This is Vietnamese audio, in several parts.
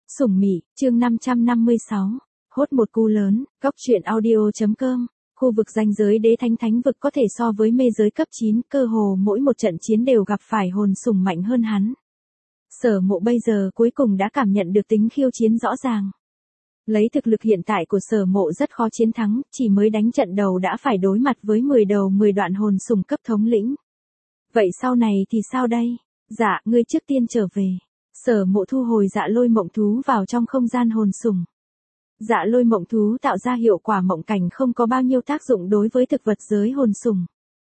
Sủng Mị, chương 556. Hốt một cu lớn, góc truyện audio.com. Khu vực ranh giới đế thánh vực có thể so với mê giới cấp 9, cơ hồ mỗi một trận chiến đều gặp phải hồn sủng mạnh hơn hắn. Sở Mộ bây giờ cuối cùng đã cảm nhận được tính khiêu chiến rõ ràng. Lấy thực lực hiện tại của Sở Mộ rất khó chiến thắng, chỉ mới đánh trận đầu đã phải đối mặt với 10 đầu 10 đoạn hồn sủng cấp thống lĩnh. Vậy sau này thì sao đây? Dạ, ngươi trước tiên trở về. Sở Mộ thu hồi dạ lôi mộng thú vào trong không gian hồn sủng. Dạ lôi mộng thú tạo ra hiệu quả mộng cảnh không có bao nhiêu tác dụng đối với thực vật giới hồn sủng.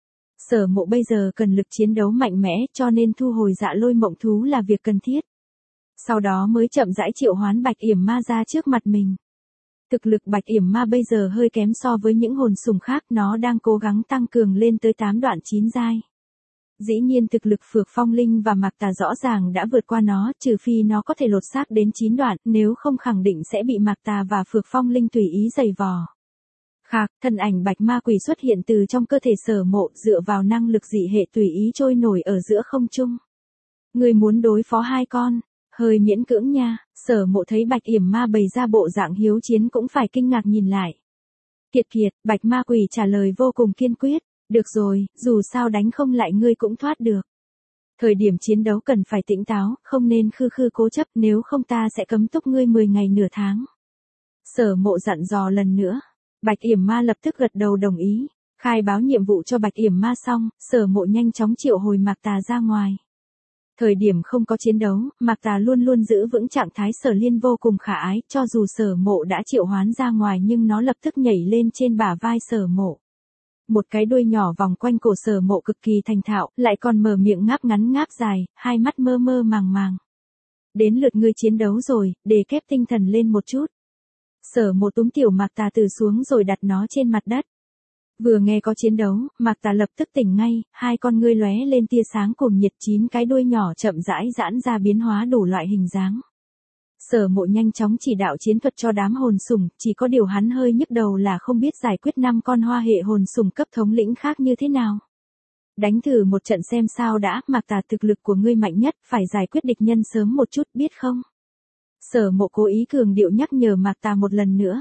Sở Mộ bây giờ cần lực chiến đấu mạnh mẽ cho nên thu hồi dạ lôi mộng thú là việc cần thiết. Sau đó mới chậm rãi triệu hoán Bạch Yểm Ma ra trước mặt mình. Thực lực Bạch Yểm Ma bây giờ hơi kém so với những hồn sủng khác, nó đang cố gắng tăng cường lên tới 8 đoạn 9 giai. Dĩ nhiên thực lực Phược Phong Linh và Mạc Tà rõ ràng đã vượt qua nó, trừ phi nó có thể lột xác đến 9 đoạn, nếu không khẳng định sẽ bị Mạc Tà và Phược Phong Linh tùy ý giày vò. Khạc, thân ảnh bạch ma quỷ xuất hiện từ trong cơ thể Sở Mộ, dựa vào năng lực dị hệ tùy ý trôi nổi ở giữa không trung. Người muốn đối phó hai con, hơi miễn cưỡng nha. Sở Mộ thấy Bạch Yểm Ma bày ra bộ dạng hiếu chiến cũng phải kinh ngạc nhìn lại. Kiệt, bạch ma quỷ trả lời vô cùng kiên quyết. Được rồi, dù sao đánh không lại ngươi cũng thoát được. Thời điểm chiến đấu cần phải tỉnh táo, không nên khư cố chấp, nếu không ta sẽ cấm túc ngươi 10 ngày nửa tháng. Sở Mộ dặn dò lần nữa. Bạch Yểm Ma lập tức gật đầu đồng ý. Khai báo nhiệm vụ cho Bạch Yểm Ma xong, Sở Mộ nhanh chóng triệu hồi Mạc Tà ra ngoài. Thời điểm không có chiến đấu, Mạc Tà luôn luôn giữ vững trạng thái Sở Liên vô cùng khả ái, cho dù Sở Mộ đã triệu hoán ra ngoài nhưng nó lập tức nhảy lên trên bả vai Sở Mộ. Một cái đuôi nhỏ vòng quanh cổ Sở Mộ cực kỳ thành thạo, lại còn mở miệng ngáp ngắn ngáp dài, hai mắt mơ màng. Đến lượt ngươi chiến đấu rồi, đề kép tinh thần lên một chút. Sở Mộ túm tiểu Mạc Tà từ xuống rồi đặt nó trên mặt đất. Vừa nghe có chiến đấu, Mạc Tà lập tức tỉnh ngay, hai con ngươi lóe lên tia sáng cuồng nhiệt, 9 cái đuôi nhỏ chậm rãi giãn ra biến hóa đủ loại hình dáng. Sở Mộ nhanh chóng chỉ đạo chiến thuật cho đám hồn sủng, chỉ có điều hắn hơi nhức đầu là không biết giải quyết 5 con hoa hệ hồn sủng cấp thống lĩnh khác như thế nào. Đánh thử một trận xem sao đã, Mạc Tà, thực lực của ngươi mạnh nhất, phải giải quyết địch nhân sớm một chút biết không? Sở Mộ cố ý cường điệu nhắc nhở Mạc Tà một lần nữa.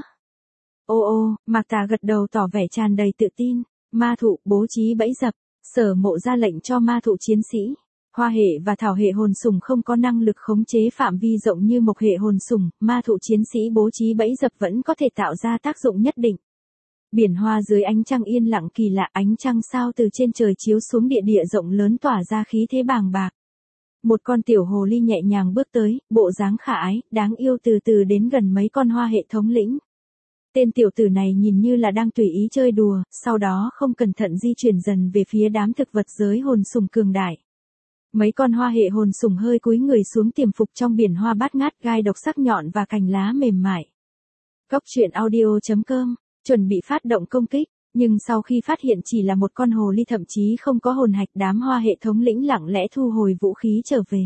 Mạc Tà gật đầu tỏ vẻ tràn đầy tự tin. Ma thụ, bố trí bẫy dập. Sở Mộ ra lệnh cho ma thụ chiến sĩ. Hoa hệ và thảo hệ hồn sủng không có năng lực khống chế phạm vi rộng như mộc hệ hồn sủng, ma thụ chiến sĩ bố trí bẫy dập vẫn có thể tạo ra tác dụng nhất định. Biển hoa dưới ánh trăng yên lặng kỳ lạ, ánh trăng sao từ trên trời chiếu xuống địa rộng lớn tỏa ra khí thế bàng bạc. Một con tiểu hồ ly nhẹ nhàng bước tới, bộ dáng khả ái, đáng yêu từ từ đến gần mấy con hoa hệ thống lĩnh. Tên tiểu tử này nhìn như là đang tùy ý chơi đùa, sau đó không cẩn thận di chuyển dần về phía đám thực vật giới hồn sủng cường đại. Mấy con hoa hệ hồn sủng hơi cúi người xuống tiềm phục trong biển hoa bát ngát, gai độc sắc nhọn và cành lá mềm mại. Góc truyện audio.com, chuẩn bị phát động công kích, nhưng sau khi phát hiện chỉ là một con hồ ly thậm chí không có hồn hạch, đám hoa hệ thống lĩnh lặng lẽ thu hồi vũ khí trở về.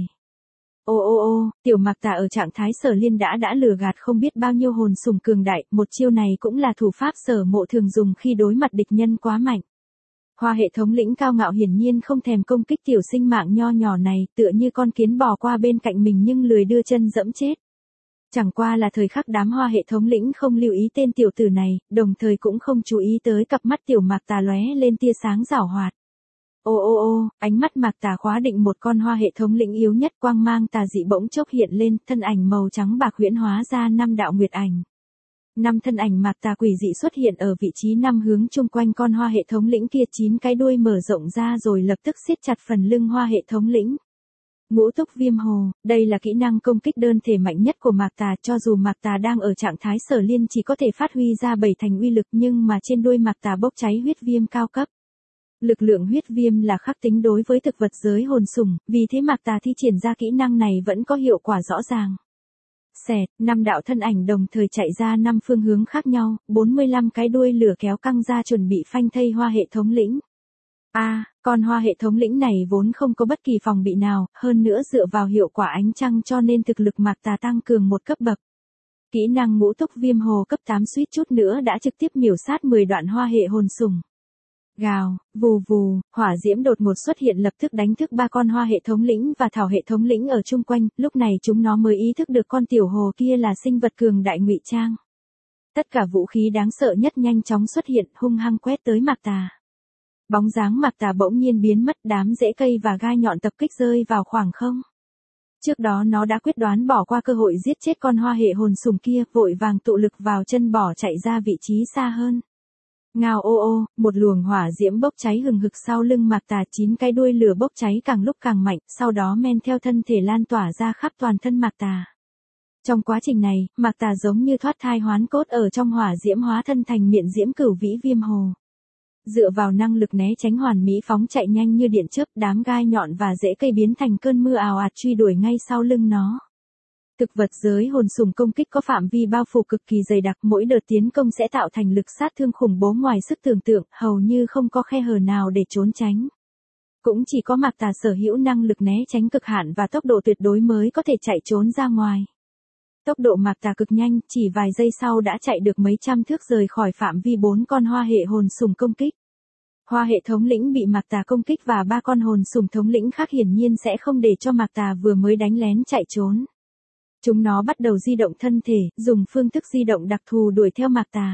Tiểu Mạc Tà ở trạng thái Sở Liên đã lừa gạt không biết bao nhiêu hồn sủng cường đại, một chiêu này cũng là thủ pháp Sở Mộ thường dùng khi đối mặt địch nhân quá mạnh. Hoa hệ thống lĩnh cao ngạo hiển nhiên không thèm công kích tiểu sinh mạng nho nhỏ này, tựa như con kiến bò qua bên cạnh mình nhưng lười đưa chân dẫm chết. Chẳng qua là thời khắc đám hoa hệ thống lĩnh không lưu ý tên tiểu tử này, đồng thời cũng không chú ý tới cặp mắt tiểu Mạc Tà lóe lên tia sáng giảo hoạt. Ánh mắt Mạc Tà khóa định một con hoa hệ thống lĩnh yếu nhất, quang mang tà dị bỗng chốc hiện lên, thân ảnh màu trắng bạc huyễn hóa ra 5 đạo nguyệt ảnh. 5 thân ảnh Mạc Tà quỷ dị xuất hiện ở vị trí 5 hướng chung quanh con hoa hệ thống lĩnh kia, 9 cái đuôi mở rộng ra rồi lập tức siết chặt phần lưng hoa hệ thống lĩnh. Ngũ túc viêm hồ, đây là kỹ năng công kích đơn thể mạnh nhất của Mạc Tà, cho dù Mạc Tà đang ở trạng thái Sở Liên chỉ có thể phát huy ra 7 thành uy lực nhưng mà trên đuôi Mạc Tà bốc cháy huyết viêm cao cấp. Lực lượng huyết viêm là khắc tính đối với thực vật giới hồn sủng, vì thế Mạc Tà thi triển ra kỹ năng này vẫn có hiệu quả rõ ràng. 5 đạo thân ảnh đồng thời chạy ra 5 phương hướng khác nhau, 45 cái đuôi lửa kéo căng ra chuẩn bị phanh thây hoa hệ thống lĩnh. Con hoa hệ thống lĩnh này vốn không có bất kỳ phòng bị nào, hơn nữa dựa vào hiệu quả ánh trăng cho nên thực lực Mạc Tà tăng cường một cấp bậc. Kỹ năng ngũ túc viêm hồ cấp 8 suýt chút nữa đã trực tiếp miểu sát 10 đoạn hoa hệ hồn sủng. Gào, vù vù, hỏa diễm đột ngột xuất hiện lập tức đánh thức ba con hoa hệ thống lĩnh và thảo hệ thống lĩnh ở chung quanh, lúc này chúng nó mới ý thức được con tiểu hồ kia là sinh vật cường đại ngụy trang. Tất cả vũ khí đáng sợ nhất nhanh chóng xuất hiện, hung hăng quét tới Mạc Tà. Bóng dáng Mạc Tà bỗng nhiên biến mất, đám rễ cây và gai nhọn tập kích rơi vào khoảng không. Trước đó nó đã quyết đoán bỏ qua cơ hội giết chết con hoa hệ hồn sùng kia, vội vàng tụ lực vào chân bỏ chạy ra vị trí xa hơn. Ngao ô ô, một luồng hỏa diễm bốc cháy hừng hực sau lưng Mạc Tà, 9 cái đuôi lửa bốc cháy càng lúc càng mạnh, sau đó men theo thân thể lan tỏa ra khắp toàn thân Mạc Tà. Trong quá trình này, Mạc Tà giống như thoát thai hoán cốt ở trong hỏa diễm hóa thân thành miện diễm cửu vĩ viêm hồ. Dựa vào năng lực né tránh hoàn mỹ phóng chạy nhanh như điện chớp, đám gai nhọn và rễ cây biến thành cơn mưa ào ạt truy đuổi ngay sau lưng nó. Thực vật giới hồn sùng công kích có phạm vi bao phủ cực kỳ dày đặc, mỗi đợt tiến công sẽ tạo thành lực sát thương khủng bố ngoài sức tưởng tượng, hầu như không có khe hở nào để trốn tránh. Cũng chỉ có Mạc Tà sở hữu năng lực né tránh cực hạn và tốc độ tuyệt đối mới có thể chạy trốn ra ngoài. Tốc độ Mạc Tà cực nhanh, chỉ vài giây sau đã chạy được mấy trăm thước rời khỏi phạm vi 4 con hoa hệ hồn sùng công kích. Hoa hệ thống lĩnh bị Mạc Tà công kích và 3 con hồn sùng thống lĩnh khác hiển nhiên sẽ không để cho Mạc Tà vừa mới đánh lén chạy trốn. Chúng nó bắt đầu di động thân thể, dùng phương thức di động đặc thù đuổi theo Mạc Tà.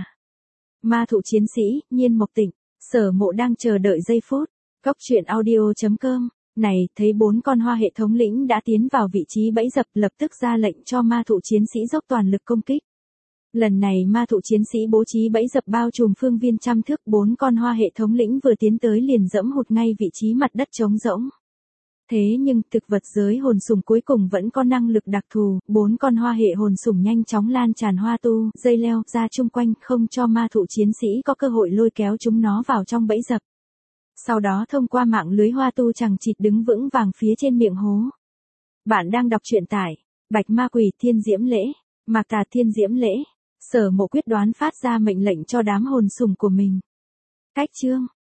Ma thụ chiến sĩ, Nhiên Mộc Tịnh, Sở Mộ đang chờ đợi giây phút. Cóc truyện audio.com. Này, thấy 4 con hoa hệ thống lĩnh đã tiến vào vị trí bẫy dập, lập tức ra lệnh cho ma thụ chiến sĩ dốc toàn lực công kích. Lần này ma thụ chiến sĩ bố trí bẫy dập bao trùm phương viên trăm thước, 4 con hoa hệ thống lĩnh vừa tiến tới liền dẫm hụt ngay vị trí mặt đất trống rỗng. Thế nhưng, thực vật giới hồn sùng cuối cùng vẫn có năng lực đặc thù, 4 con hoa hệ hồn sùng nhanh chóng lan tràn hoa tu, dây leo ra chung quanh, không cho ma thụ chiến sĩ có cơ hội lôi kéo chúng nó vào trong bẫy dập. Sau đó thông qua mạng lưới hoa tu chằng chịt đứng vững vàng phía trên miệng hố. Bạn đang đọc truyện tải Bạch Ma Quỷ Thiên Diễm Lễ, Mạc Tà Thiên Diễm Lễ. Sở Mộ quyết đoán phát ra mệnh lệnh cho đám hồn sùng của mình. Cách chương